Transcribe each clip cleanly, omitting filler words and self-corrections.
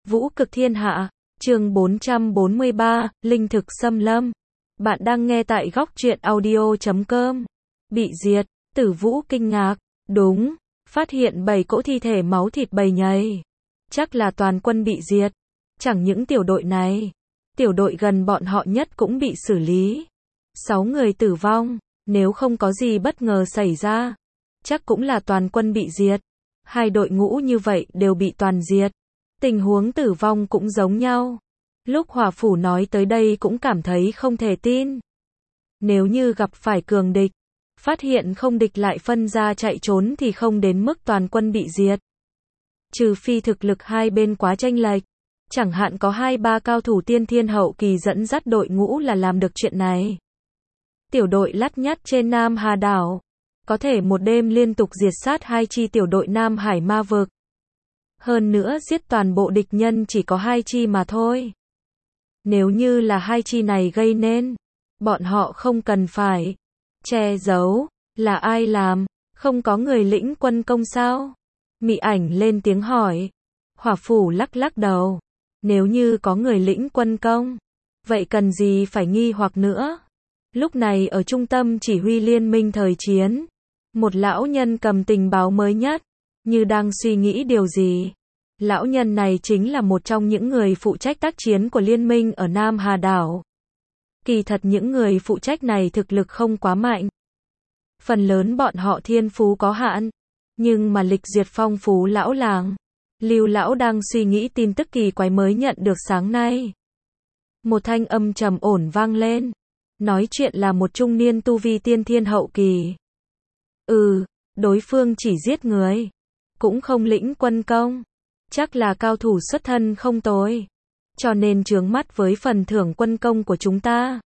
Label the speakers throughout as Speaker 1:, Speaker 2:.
Speaker 1: Vũ cực thiên hạ, chương 443, Linh thực xâm lâm. Bạn đang nghe tại góc truyện audio.com. Bị diệt, Tử Vũ kinh ngạc, đúng, phát hiện 7 cỗ thi thể máu thịt bầy nhầy. Chắc là toàn quân bị diệt. Chẳng những tiểu đội này, tiểu đội gần bọn họ nhất cũng bị xử lý. 6 người tử vong, nếu không có gì bất ngờ xảy ra, chắc cũng là toàn quân bị diệt. Hai đội ngũ như vậy đều bị toàn diệt. Tình huống tử vong cũng giống nhau. Lúc Hỏa Phủ nói tới đây cũng cảm thấy không thể tin. Nếu như gặp phải cường địch, phát hiện không địch lại phân ra chạy trốn thì không đến mức toàn quân bị diệt. Trừ phi thực lực hai bên quá chênh lệch, chẳng hạn có 2-3 cao thủ tiên thiên hậu kỳ dẫn dắt đội ngũ là làm được chuyện này. Tiểu đội lắt nhắt trên Nam Hà đảo, có thể một đêm liên tục diệt sát 2 chi tiểu đội Nam Hải ma vực. Hơn nữa giết toàn bộ địch nhân chỉ có 2 chi mà thôi. Nếu như là 2 chi này gây nên, bọn họ không cần phải che giấu, là ai làm, không có người lĩnh quân công sao? Mị Ảnh lên tiếng hỏi. Hỏa Phủ lắc lắc đầu. Nếu như có người lĩnh quân công, vậy cần gì phải nghi hoặc nữa? Lúc này ở trung tâm chỉ huy liên minh thời chiến, một lão nhân cầm tình báo mới nhất, như đang suy nghĩ điều gì. Lão nhân này chính là một trong những người phụ trách tác chiến của liên minh ở Nam Hà đảo. Kỳ thật những người phụ trách này thực lực không quá mạnh. Phần lớn bọn họ thiên phú có hạn, nhưng mà lịch duyệt phong phú lão làng. Lưu lão đang suy nghĩ tin tức kỳ quái mới nhận được sáng nay. Một thanh âm trầm ổn vang lên. Nói chuyện là một trung niên tu vi tiên thiên hậu kỳ. Đối phương chỉ giết người, cũng không lĩnh quân công. Chắc là cao thủ xuất thân không tồi, cho nên chướng mắt với phần thưởng quân công của chúng ta.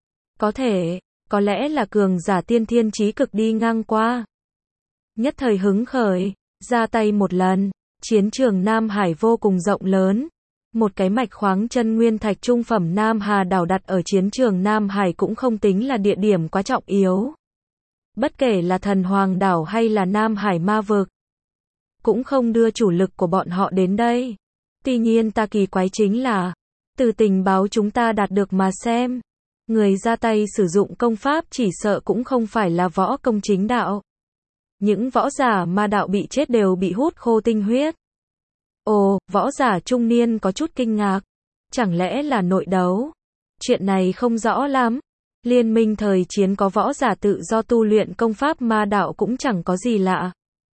Speaker 1: Có lẽ là cường giả tiên thiên chí cực đi ngang qua. Nhất thời hứng khởi, ra tay một lần. Chiến trường Nam Hải vô cùng rộng lớn. Một cái mạch khoáng chân nguyên thạch trung phẩm Nam Hà đảo đặt ở chiến trường Nam Hải cũng không tính là địa điểm quá trọng yếu. Bất kể là Thần Hoàng đảo hay là Nam Hải ma vực, cũng không đưa chủ lực của bọn họ đến đây. Tuy nhiên ta kỳ quái chính là, từ tình báo chúng ta đạt được mà xem, người ra tay sử dụng công pháp chỉ sợ cũng không phải là võ công chính đạo. Những võ giả ma đạo bị chết đều bị hút khô tinh huyết. Ồ, võ giả trung niên có chút kinh ngạc. Chẳng lẽ là nội đấu? Chuyện này không rõ lắm. Liên minh thời chiến có võ giả tự do tu luyện công pháp ma đạo cũng chẳng có gì lạ.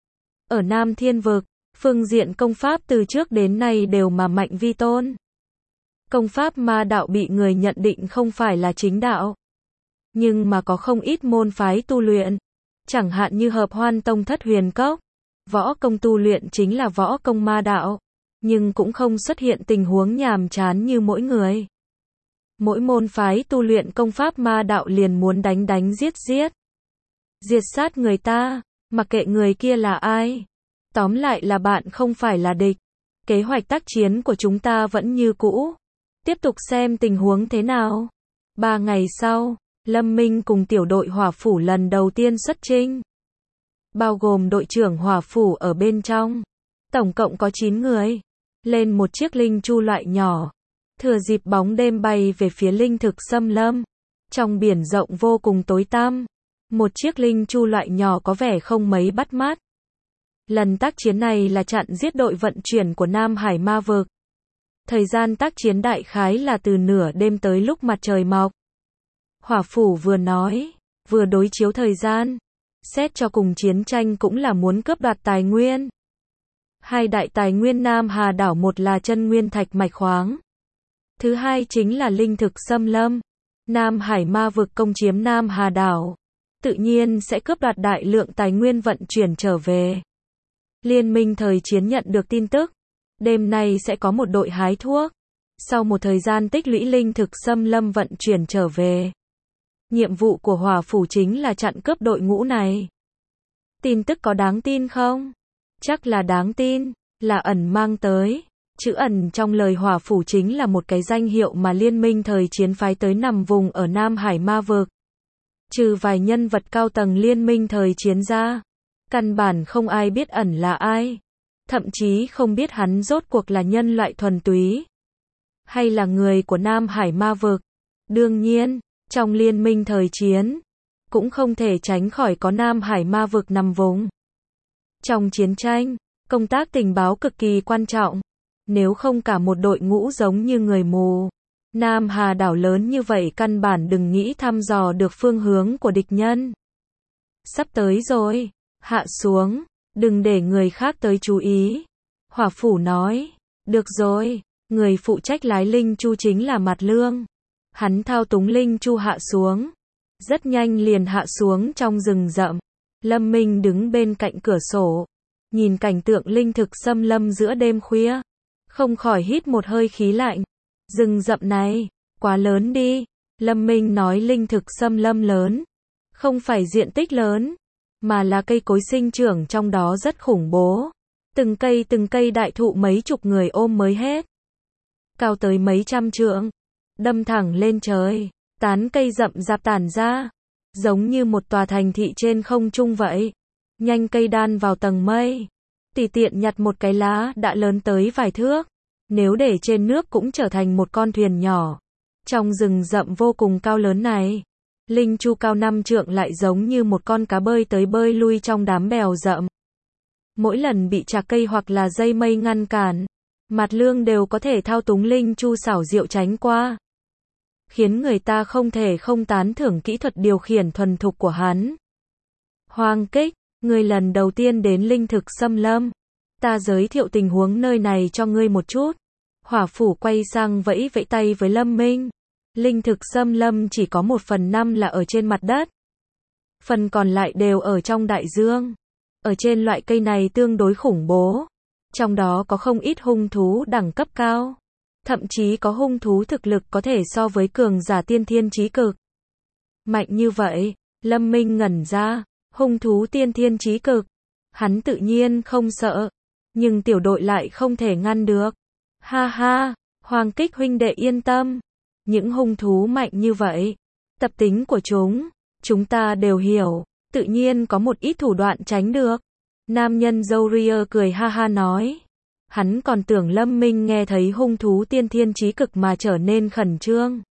Speaker 1: Ở Nam Thiên Vực, phương diện công pháp từ trước đến nay đều mà mạnh vi tôn. Công pháp ma đạo bị người nhận định không phải là chính đạo. Nhưng mà có không ít môn phái tu luyện. Chẳng hạn như Hợp Hoan Tông Thất Huyền Cốc. Võ công tu luyện chính là võ công ma đạo. Nhưng cũng không xuất hiện tình huống nhàm chán như mỗi người. Mỗi môn phái tu luyện công pháp ma đạo liền muốn đánh giết. Diệt sát người ta, mặc kệ người kia là ai. Tóm lại là bạn không phải là địch. Kế hoạch tác chiến của chúng ta vẫn như cũ. Tiếp tục xem tình huống thế nào. 3 ngày sau, Lâm Minh cùng tiểu đội Hỏa Phủ lần đầu tiên xuất chinh. Bao gồm đội trưởng Hỏa Phủ ở bên trong. Tổng cộng có 9 người. Lên một chiếc linh chu loại nhỏ. Thừa dịp bóng đêm bay về phía linh thực xâm lâm. Trong biển rộng vô cùng tối tăm. Một chiếc linh chu loại nhỏ có vẻ không mấy bắt mắt. Lần tác chiến này là chặn giết đội vận chuyển của Nam Hải ma vực. Thời gian tác chiến đại khái là từ nửa đêm tới lúc mặt trời mọc. Hỏa Phủ vừa nói, vừa đối chiếu thời gian. Xét cho cùng chiến tranh cũng là muốn cướp đoạt tài nguyên. 2 đại tài nguyên Nam Hà đảo, một là chân nguyên thạch mạch khoáng. Thứ hai chính là linh thực xâm lâm. Nam Hải ma vực công chiếm Nam Hà đảo, tự nhiên sẽ cướp đoạt đại lượng tài nguyên vận chuyển trở về. Liên minh thời chiến nhận được tin tức, đêm nay sẽ có một đội hái thuốc. Sau một thời gian tích lũy linh thực xâm lâm vận chuyển trở về. Nhiệm vụ của Hỏa Phủ chính là chặn cướp đội ngũ này. Tin tức có đáng tin không? Chắc là đáng tin, là ẩn mang tới. Chữ ẩn trong lời Hỏa Phủ chính là một cái danh hiệu mà liên minh thời chiến phái tới nằm vùng ở Nam Hải ma vực. Trừ vài nhân vật cao tầng liên minh thời chiến ra, căn bản không ai biết ẩn là ai. thậm chí không biết hắn rốt cuộc là nhân loại thuần túy, hay là người của Nam Hải ma vực. Đương nhiên, trong liên minh thời chiến, cũng không thể tránh khỏi có Nam Hải ma vực nằm vùng. Trong chiến tranh, công tác tình báo cực kỳ quan trọng. Nếu không cả một đội ngũ giống như người mù, Nam Hà đảo lớn như vậy căn bản đừng nghĩ thăm dò được phương hướng của địch nhân. Sắp tới rồi, hạ xuống, đừng để người khác tới chú ý. Hỏa Phủ nói, được rồi, người phụ trách lái linh chu chính là Mạt Lương. Hắn thao túng linh chu hạ xuống. Rất nhanh liền hạ xuống trong rừng rậm. Lâm Minh đứng bên cạnh cửa sổ, nhìn cảnh tượng linh thực xâm lâm giữa đêm khuya, không khỏi hít một hơi khí lạnh. Rừng rậm này, quá lớn đi. Lâm Minh nói linh thực xâm lâm lớn, không phải diện tích lớn, mà là cây cối sinh trưởng trong đó rất khủng bố. Từng cây đại thụ mấy chục người ôm mới hết. Cao tới mấy trăm trượng, đâm thẳng lên trời, tán cây rậm rạp tản ra, giống như một tòa thành thị trên không trung vậy. Nhanh cây đan vào tầng mây, tùy tiện nhặt một cái lá đã lớn tới vài thước. Nếu để trên nước cũng trở thành một con thuyền nhỏ. Trong rừng rậm vô cùng cao lớn này, linh chu cao 5 trượng lại giống như một con cá bơi tới bơi lui trong đám bèo rậm. Mỗi lần bị chạc cây hoặc là dây mây ngăn cản, Mạt Lương đều có thể thao túng linh chu xảo diệu tránh qua, khiến người ta không thể không tán thưởng kỹ thuật điều khiển thuần thục của hắn. Hoàng Kích, ngươi lần đầu tiên đến linh thực xâm lâm, ta giới thiệu tình huống nơi này cho ngươi một chút. Hỏa Phủ quay sang vẫy vẫy tay với Lâm Minh. Linh thực xâm lâm chỉ có 1/5 là ở trên mặt đất, phần còn lại đều ở trong đại dương. Ở trên loại cây này tương đối khủng bố, trong đó có không ít hung thú đẳng cấp cao, thậm chí có hung thú thực lực có thể so với cường giả tiên thiên chí cực. Mạnh như vậy, Lâm Minh ngẩn ra, hung thú tiên thiên chí cực, hắn tự nhiên không sợ, nhưng tiểu đội lại không thể ngăn được. Ha ha, Hoàng Kích huynh đệ yên tâm, những hung thú mạnh như vậy, tập tính của chúng ta đều hiểu, tự nhiên có một ít thủ đoạn tránh được. Nam nhân dâu ria cười ha ha nói. Hắn còn tưởng Lâm Minh nghe thấy hung thú tiên thiên chí cực mà trở nên khẩn trương.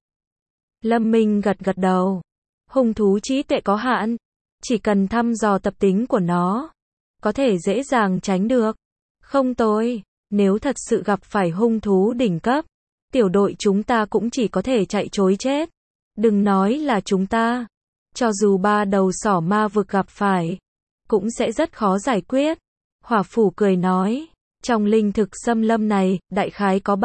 Speaker 1: Lâm Minh gật gật đầu. Hung thú trí tuệ có hạn, chỉ cần thăm dò tập tính của nó, có thể dễ dàng tránh được. Không tồi, nếu thật sự gặp phải hung thú đỉnh cấp, tiểu đội chúng ta cũng chỉ có thể chạy trối chết. Đừng nói là chúng ta, cho dù 3 đầu sỏ ma vực gặp phải, cũng sẽ rất khó giải quyết. Hỏa Phủ cười nói, trong linh thực xâm lâm này, đại khái có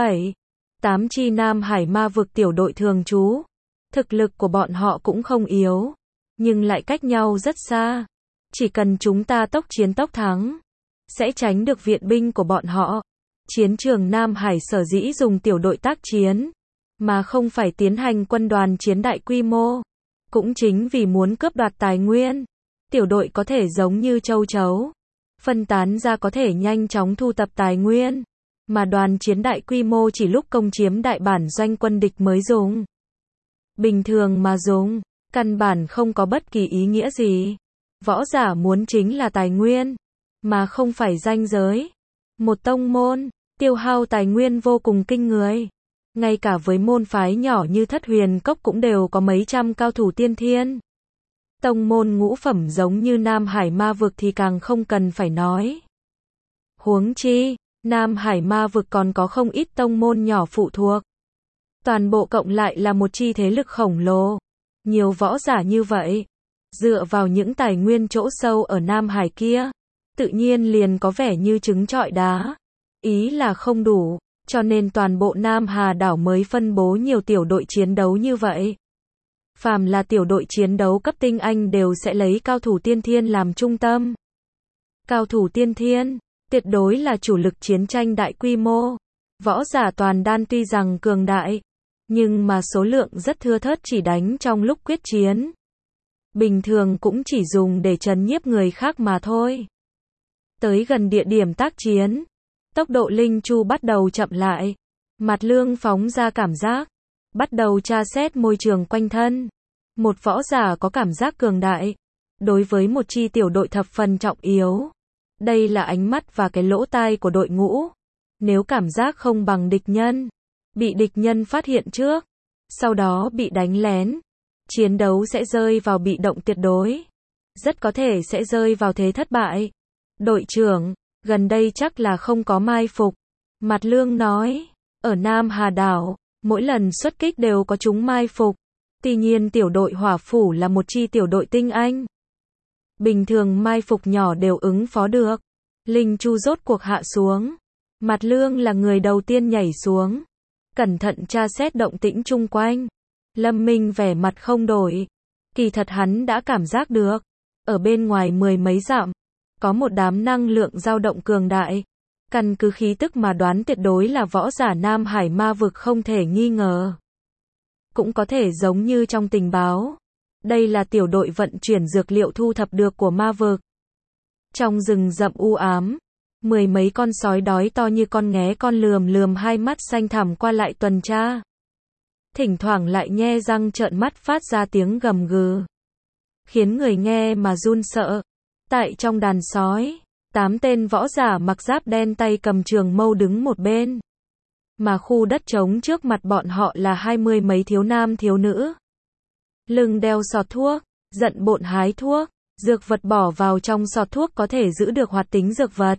Speaker 1: 7-8 chi Nam Hải ma vực tiểu đội thường trú. Thực lực của bọn họ cũng không yếu, nhưng lại cách nhau rất xa. Chỉ cần chúng ta tốc chiến tốc thắng, sẽ tránh được viện binh của bọn họ. Chiến trường Nam Hải sở dĩ dùng tiểu đội tác chiến, mà không phải tiến hành quân đoàn chiến đại quy mô, cũng chính vì muốn cướp đoạt tài nguyên. Tiểu đội có thể giống như châu chấu, phân tán ra có thể nhanh chóng thu tập tài nguyên, mà đoàn chiến đại quy mô chỉ lúc công chiếm đại bản doanh quân địch mới dùng. Bình thường mà dùng, căn bản không có bất kỳ ý nghĩa gì. Võ giả muốn chính là tài nguyên, mà không phải danh giới. Một tông môn, tiêu hao tài nguyên vô cùng kinh người. Ngay cả với môn phái nhỏ như Thất Huyền Cốc cũng đều có mấy trăm cao thủ tiên thiên. Tông môn ngũ phẩm giống như Nam Hải ma vực thì càng không cần phải nói. Huống chi, Nam Hải ma vực còn có không ít tông môn nhỏ phụ thuộc. Toàn bộ cộng lại là một chi thế lực khổng lồ. Nhiều võ giả như vậy, dựa vào những tài nguyên chỗ sâu ở Nam Hải kia, tự nhiên liền có vẻ như trứng trọi đá. Ý là không đủ, cho nên toàn bộ Nam Hà đảo mới phân bố nhiều tiểu đội chiến đấu như vậy. Phàm là tiểu đội chiến đấu cấp tinh anh đều sẽ lấy cao thủ tiên thiên làm trung tâm. Cao thủ tiên thiên, tuyệt đối là chủ lực chiến tranh đại quy mô. Võ giả toàn đan tuy rằng cường đại, nhưng mà số lượng rất thưa thớt, chỉ đánh trong lúc quyết chiến. Bình thường cũng chỉ dùng để trấn nhiếp người khác mà thôi. Tới gần địa điểm tác chiến, tốc độ linh chu bắt đầu chậm lại. Mạt Lương phóng ra cảm giác, bắt đầu tra xét môi trường quanh thân. Một võ giả có cảm giác cường đại, đối với một chi tiểu đội thập phần trọng yếu. Đây là ánh mắt và cái lỗ tai của đội ngũ. Nếu cảm giác không bằng địch nhân, bị địch nhân phát hiện trước, sau đó bị đánh lén, chiến đấu sẽ rơi vào bị động tuyệt đối. Rất có thể sẽ rơi vào thế thất bại. Đội trưởng, gần đây chắc là không có mai phục. Mặt Lương nói, ở Nam Hà Đảo, mỗi lần xuất kích đều có chúng mai phục. Tuy nhiên tiểu đội hỏa phủ là một chi tiểu đội tinh anh. Bình thường mai phục nhỏ đều ứng phó được. Linh chu rốt cuộc hạ xuống. Mặt Lương là người đầu tiên nhảy xuống. Cẩn thận tra xét động tĩnh chung quanh. Lâm Minh vẻ mặt không đổi. Kỳ thật hắn đã cảm giác được. Ở bên ngoài 10 mấy dặm, có một đám năng lượng dao động cường đại. Căn cứ khí tức mà đoán tuyệt đối là võ giả Nam Hải ma vực không thể nghi ngờ. Cũng có thể giống như trong tình báo. Đây là tiểu đội vận chuyển dược liệu thu thập được của ma vực. Trong rừng rậm u ám, 10 mấy con sói đói to như con nghé con lườm hai mắt xanh thẳm qua lại tuần tra. Thỉnh thoảng lại nhe răng trợn mắt phát ra tiếng gầm gừ. Khiến người nghe mà run sợ. Tại trong đàn sói, 8 tên võ giả mặc giáp đen tay cầm trường mâu đứng một bên. Mà khu đất trống trước mặt bọn họ là 20 mấy thiếu nam thiếu nữ. Lưng đeo sọt thuốc, giận bộn hái thuốc, dược vật bỏ vào trong sọt thuốc có thể giữ được hoạt tính dược vật.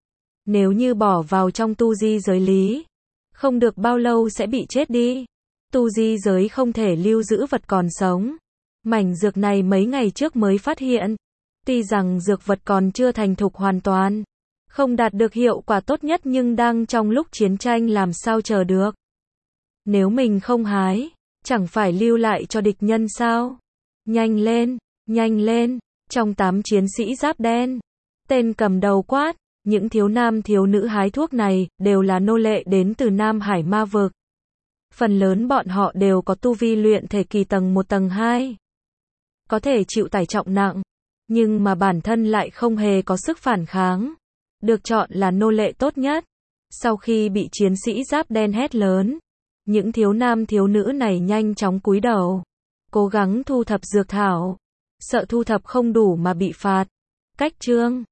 Speaker 1: Nếu như bỏ vào trong tu di giới lý, không được bao lâu sẽ bị chết đi. Tu di giới không thể lưu giữ vật còn sống. Mảnh dược này mấy ngày trước mới phát hiện. Tuy rằng dược vật còn chưa thành thục hoàn toàn, không đạt được hiệu quả tốt nhất nhưng đang trong lúc chiến tranh làm sao chờ được. Nếu mình không hái, chẳng phải lưu lại cho địch nhân sao? Nhanh lên, nhanh lên, trong 8 chiến sĩ giáp đen. Tên cầm đầu quát, những thiếu nam thiếu nữ hái thuốc này, đều là nô lệ đến từ Nam Hải ma vực. Phần lớn bọn họ đều có tu vi luyện thể kỳ tầng 1 tầng 2. Có thể chịu tải trọng nặng, nhưng mà bản thân lại không hề có sức phản kháng. Được chọn là nô lệ tốt nhất. Sau khi bị chiến sĩ giáp đen hét lớn, những thiếu nam thiếu nữ này nhanh chóng cúi đầu, cố gắng thu thập dược thảo. Sợ thu thập không đủ mà bị phạt. Cách chương